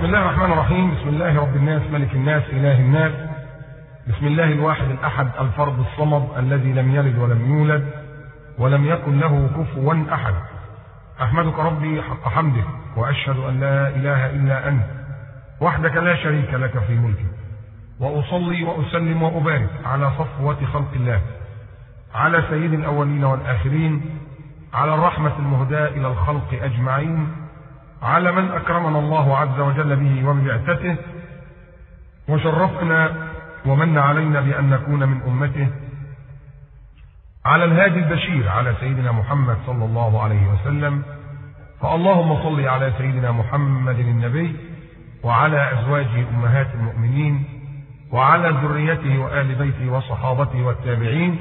بسم الله الرحمن الرحيم. بسم الله رب الناس ملك الناس إله الناس. بسم الله الواحد الأحد الفرد الصمد الذي لم يلد ولم يولد ولم يكن له كفوا أحد. أحمدك ربي حق حمدك وأشهد أن لا إله إلا أنت وحدك لا شريك لك في ملكك، وأصلي وأسلم وأبارك على صفوة خلق الله، على سيد الأولين والآخرين، على الرحمة المهداة إلى الخلق أجمعين، على من أكرمنا الله عز وجل به وببعثته وشرفنا ومن علينا بأن نكون من أمته، على الهادي البشير على سيدنا محمد صلى الله عليه وسلم. فاللهم صل على سيدنا محمد النبي وعلى أزواجه أمهات المؤمنين وعلى ذريته وآل بيته وصحابته والتابعين،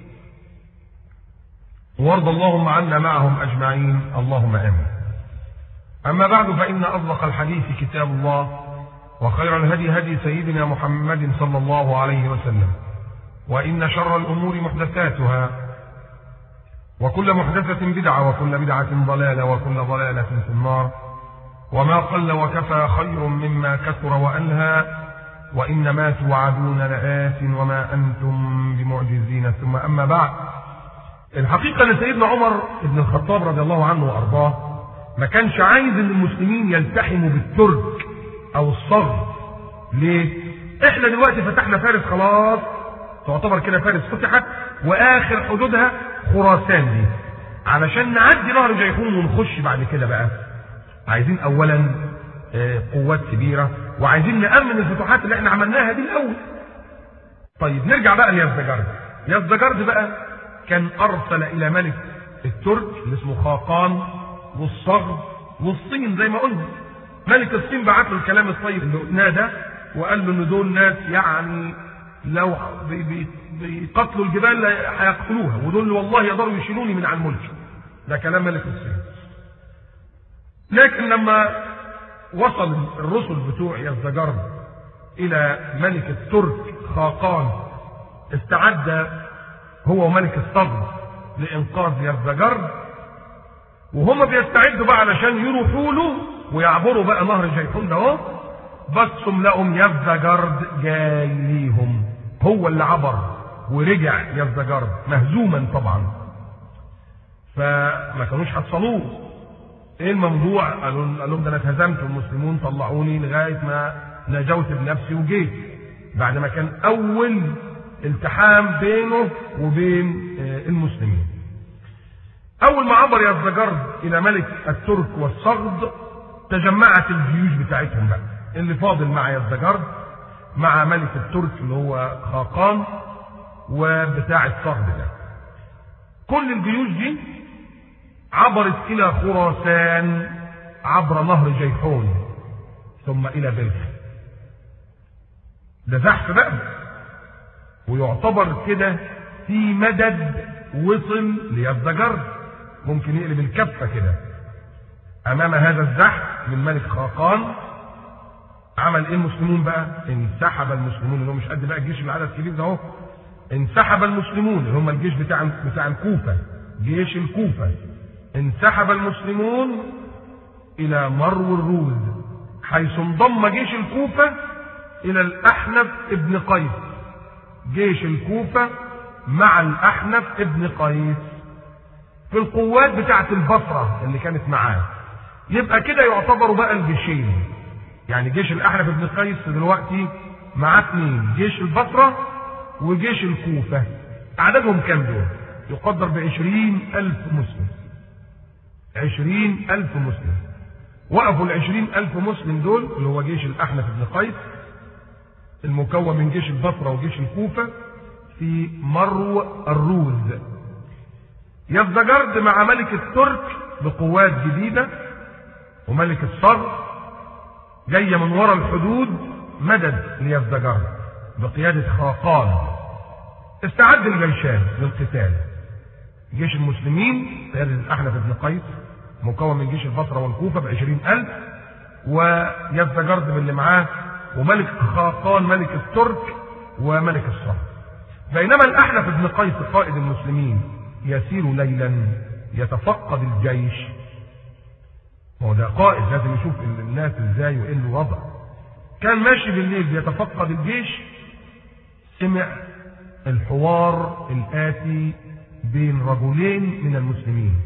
وارض اللهم عنا معهم أجمعين اللهم آمين. أما بعد، فإن أصدق الحديث كتاب الله، وخير الهدي هدي سيدنا محمد صلى الله عليه وسلم، وإن شر الأمور محدثاتها، وكل محدثة بدعة، وكل بدعة ضلالة، وكل ضلالة في النار. وما قل وكفى خير مما كثر وألهى، وإنما توعدون لآت وما أنتم بمعجزين. ثم أما بعد، الحقيقة أن سيدنا عمر بن الخطاب رضي الله عنه وأرضاه ما كانش عايز أن المسلمين يلتحموا بالترك أو الصغر. ليه؟ إحنا دلوقتي فتحنا فارس خلاص، تعتبر كده فارس فتحت، وآخر حدودها خراسان دي، علشان نعدي نهر جيحون ونخش بعد كده بقى. عايزين أولا قوات كبيرة، وعايزين نأمن الفتوحات اللي احنا عملناها دي الأول. طيب نرجع بقى ليزدجرد. يزدجرد بقى كان أرسل إلى ملك الترك اللي اسمه خاقان والصغر والصين زي ما قلنا. ملك الصين بعت له الكلام الطيب اللي قلناه ده، وقال له ان دول ناس يعني لو بيقتلوا الجبال هيقتلوها، ودول والله يقدروا يشيلوني من على الملك. ده كلام ملك الصين. لكن لما وصل الرسل بتوع يزدجرد الى ملك الترك خاقان، استعد هو وملك الصغر لانقاذ يزدجرد، وهم بيستعدوا بقى علشان يروحوا له ويعبروا بقى نهر جيحون ده اهو. بصوا لقوا يزدجرد جاي ليهم، هو اللي عبر ورجع يزدجرد مهزوما طبعا، فما كانوش حصلوه. ايه الموضوع؟ قالوا لهم ده انا اتهزمت والمسلمون طلعوني لغايه ما نجوت بنفسي وجيت، بعد ما كان اول التحام بينه وبين المسلمين. اول ما عبر يزدجرد الى ملك الترك والصغد، تجمعت الجيوش بتاعتهم بقى، اللي فاضل مع يزدجرد مع ملك الترك اللي هو خاقان وبتاع الصغد ده. كل الجيوش دي عبرت الى خراسان عبر نهر جيحون ثم الى بلخ. ده زحف بقى، ويعتبر كده في مدد وصل ليزدجرد، ممكن يقلب الكفه كده. امام هذا الزحف من ملك خاقان عمل ايه المسلمون بقى؟ انسحب المسلمون، اللي هو مش قد بقى الجيش العدد كبير ده اهو. انسحب المسلمون اللي هم الجيش بتاع الكوفه، جيش الكوفه. انسحب المسلمون الى مرو الروز، حيث انضم جيش الكوفه الى الاحنف ابن قيس. جيش الكوفه مع الاحنف ابن قيس في القوات بتاعت البصره اللي كانت معاه. يبقى كده يعتبروا بقى الجيشين، يعني جيش الاحنف ابن قيس دلوقتي معاه اثنين، جيش البصره وجيش الكوفه. عددهم كام دول؟ يقدر ب20,000 مسلم. 20,000 مسلم. وقفوا ال20,000 مسلم دول اللي هو جيش الاحنف ابن قيس المكون من جيش البصره وجيش الكوفه في مرو الروز. يزدجرد مع ملك الترك بقوات جديده، وملك الصغر جايه من وراء الحدود مدد ليزدجرد بقياده خاقان. استعد الجيشان للقتال. جيش المسلمين قياده الاحنف بن قيس مكون من جيش البصره والكوفه ب20,000، ويزدجرد باللي معاه، وملك خاقان ملك الترك وملك الصغر. بينما الاحنف بن قيس قائد المسلمين يسير ليلا يتفقد الجيش، هو ده قائد لازم يشوف الناس ازاي وايه الوضع. كان ماشي بالليل بيتفقد الجيش، سمع الحوار الآتي بين رجلين من المسلمين.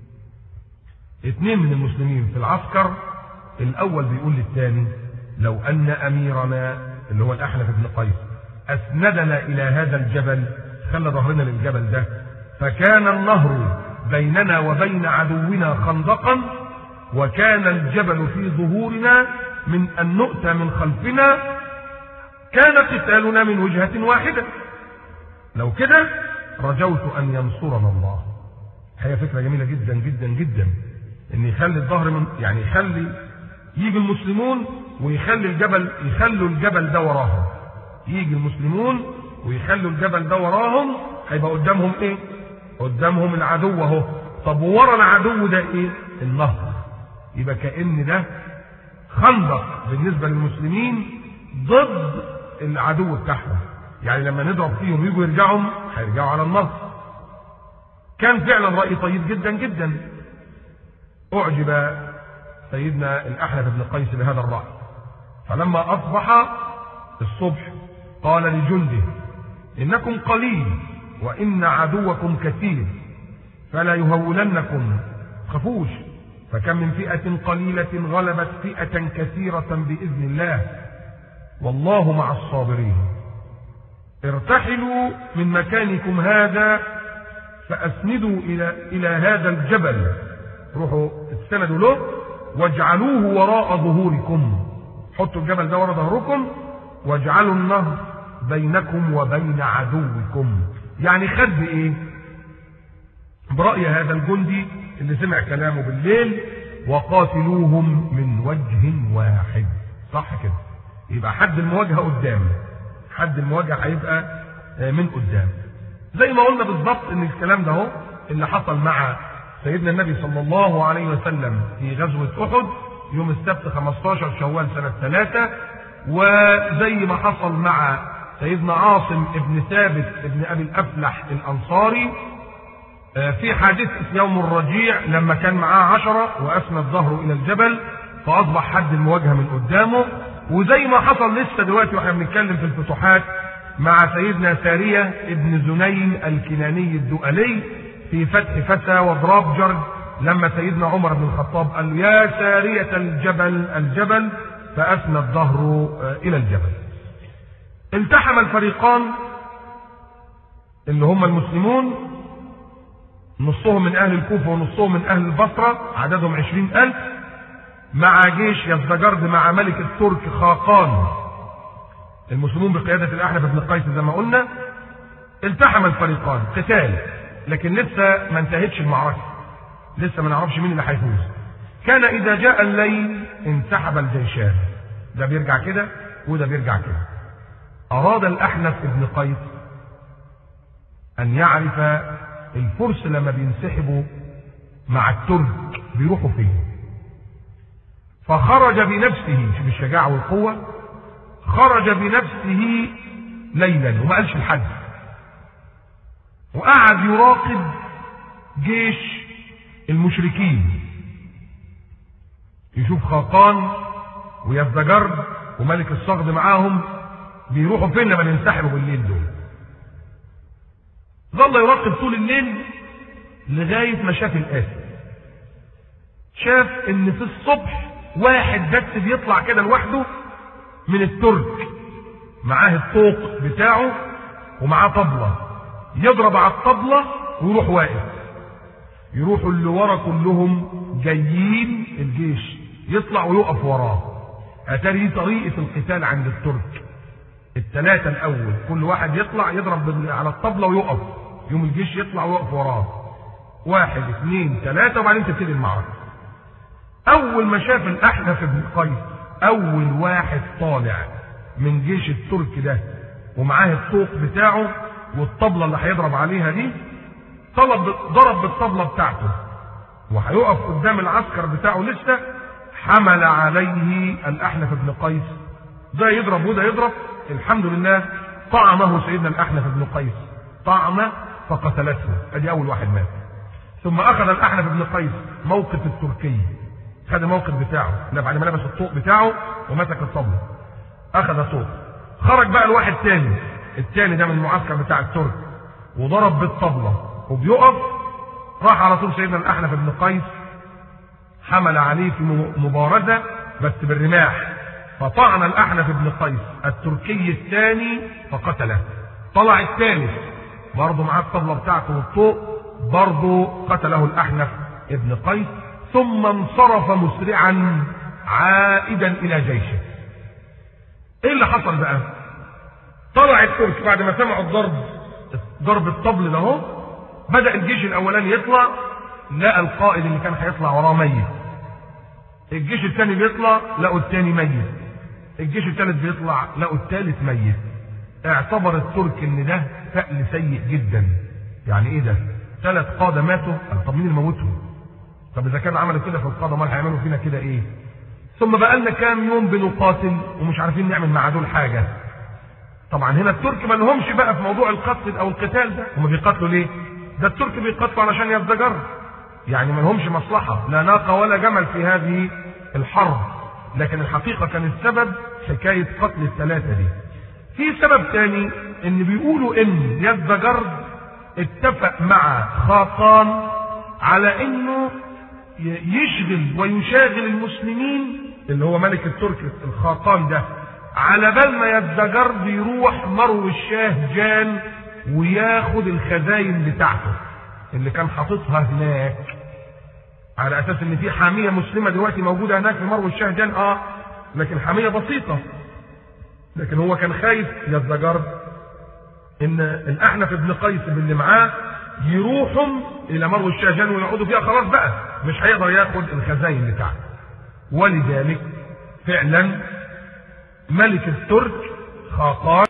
2 من المسلمين في العسكر، الأول بيقول للثاني: لو أن أميرنا اللي هو الأحنف بن قيس أسندنا إلى هذا الجبل، خلى ظهرنا للجبل ده، فكان النهر بيننا وبين عدونا خندقا، وكان الجبل في ظهورنا من أن نؤتى من خلفنا، كان قتالنا من وجهة واحدة. لو كده رجوت أن ينصرنا الله. هي فكرة جميلة جدا جدا جدا، ان يخلي الظهر من يعني يخلي يجي المسلمون ويخلي الجبل، يخلوا الجبل ده وراهم. يجي المسلمون ويخلوا الجبل ده وراهم، هيبقى قدامهم ايه؟ قدامهم العدو اهو. طب ورا العدو ده ايه؟ النهر. يبقى كأن ده خندق بالنسبة للمسلمين ضد العدو بتاعهم. يعني لما نضرب فيهم يجوا يرجعوا، هيرجعوا على النهر. كان فعلا رأي طيب جدا جدا. أعجب سيدنا الأحنف بن قيس بهذا الرأي، فلما أصبح الصبح قال لجنده: إنكم قليل وإن عدوكم كثير، فلا يهولنكم، خفوش، فكم من فئة قليلة غلبت فئة كثيرة بإذن الله، والله مع الصابرين. ارتحلوا من مكانكم هذا فأسندوا إلى هذا الجبل، روحوا استندوا له واجعلوه وراء ظهوركم، حطوا الجبل ده وراء ظهركم، واجعلوا النهر بينكم وبين عدوكم. يعني خد بإيه؟ برأي هذا الجندي اللي سمع كلامه بالليل: وقاتلوهم من وجه واحد. صح كده؟ يبقى حد المواجهة قدام، حد المواجهة هيبقى من قدام. زي ما قلنا بالظبط ان الكلام ده هو اللي حصل مع سيدنا النبي صلى الله عليه وسلم في غزوة أحد يوم السبت 15 شوال سنة 3، وزي ما حصل مع سيدنا عاصم ابن ثابت ابن أبي الأفلح الأنصاري في حادثة يوم الرجيع لما كان معاه 10 وأسند ظهره إلى الجبل فأصبح حد المواجهة من قدامه. وزي ما حصل لسه دلوقتي واحنا بنتكلم في الفتوحات مع سيدنا سارية ابن زنين الكناني الدؤلي في فتح فتى وضراب جرج، لما سيدنا عمر بن الخطاب قال له: يا سارية الجبل، فأسند ظهره إلى الجبل. التحم الفريقان اللي هم المسلمون، نصهم من أهل الكوفة ونصهم من أهل البصرة، عددهم 20,000، مع جيش يزدجرد مع ملك الترك خاقان. المسلمون بقيادة الأحنف بن قيس زي ما قلنا. التحم الفريقان قتال، لكن لسه ما انتهتش المعركة، لسه ما نعرفش مين اللي هيفوز. كان إذا جاء الليل انسحب الجيشان، ده بيرجع كده وده بيرجع كده. أراد الأحنف بن قيس أن يعرف الفرس لما بينسحبوا مع الترك بيروحوا فين، فخرج بنفسه، شوف الشجاعة والقوة، خرج بنفسه ليلا وما قالش لحد، وقعد يراقب جيش المشركين، يشوف خاقان ويزدجرد وملك الصغد معاهم بيروحوا فين لما ينسحبوا بالليل دول. ظل يراقب طول الليل لغاية ما شاف الآتي. شاف ان في الصبح واحد بس بيطلع كده لوحده من الترك، معاه الطوق بتاعه ومعاه طبلة، يضرب على الطبلة ويروح واقف. يروحوا اللي ورا كلهم جايين الجيش، يطلع ويقف وراه. اتاري طريقة القتال عند الترك، الثلاثة الأول كل واحد يطلع يضرب على الطبلة ويقف، يوم الجيش يطلع ويقف وراه، 1 2 3، وبعدين تبتدي المعركة. أول ما شاف الأحنف بن قيس أول واحد طالع من جيش الترك ده ومعاه الطوق بتاعه والطبلة اللي هيضرب عليها دي، ضرب بالطبلة بتاعته وهيقف قدام العسكر بتاعه لسه، حمل عليه الأحنف بن قيس، ده يضرب وده يضرب. الحمد لله طعنه سيدنا الأحنف بن قيس طعنه فقتلته، ادي أول واحد مات. ثم أخذ الأحنف بن قيس موقف التركي، خد الموقف بتاعه، بعد ما لبس الطوق بتاعه ومسك الطبلة اخذ الطوق. خرج بقى الواحد تاني، التاني ده من المعسكر بتاع الترك، وضرب بالطبلة وبيقف، راح على طول سيدنا الأحنف بن قيس حمل عليه في مبارزة بس بالرماح، فطعن الأحنف بن قيس التركي الثاني فقتله. طلع الثالث برضه معاه الطبلة بتاعته والطوق، برضه قتله الأحنف بن قيس، ثم انصرف مسرعا عائدا إلى جيشه. ايه اللي حصل بقى؟ طلع الترك بعد ما سمعوا ضرب الطبل ده اهو، بدأ الجيش الاولاني يطلع، لقى القائد اللي كان هيطلع وراه ميت. الجيش الثاني بيطلع لقوا الثاني ميت. الجيش الثالث بيطلع لقوا الثالث ميت. اعتبر الترك ان ده فأل سيء جدا. يعني ايه ده؟ 3 قادة ماتوا، طب مين اللي موتهم؟ طب اذا كان عملوا كده في القادة امال هيعملوا فينا كده ايه؟ ثم بقى لنا كام يوم بنقاتل ومش عارفين نعمل مع دول حاجه. طبعا هنا الترك ما لهمش بقى في موضوع القتل او القتال ده، هم بيقاتلوا ليه؟ ده الترك بيقاتلوا علشان يزدجر، يعني ما لهمش مصلحه، لا ناقه ولا جمل في هذه الحرب. لكن الحقيقه كان السبب حكايه قتل الثلاثه دي. في سبب ثاني، ان بيقولوا ان يزدجر اتفق مع خاقان على انه يشغل ويشاغل المسلمين، اللي هو ملك الترك الخاقان ده، على بال ما يزدجر بيروح مرو الشاه جان وياخد الخزاين بتاعته اللي كان حاططها هناك، على اساس ان في حاميه مسلمه دلوقتي موجوده هناك في مرو الشاه جان، لكن حاميه بسيطه. لكن هو كان خايف يزدجر ان الاحنف بن قيس اللي معاه يروحوا الى مرو الشاهجان ويقعدوا فيها، خلاص بقى مش هيقدر ياخد الخزاين بتاعته. ولذلك فعلا ملك الترك خاقان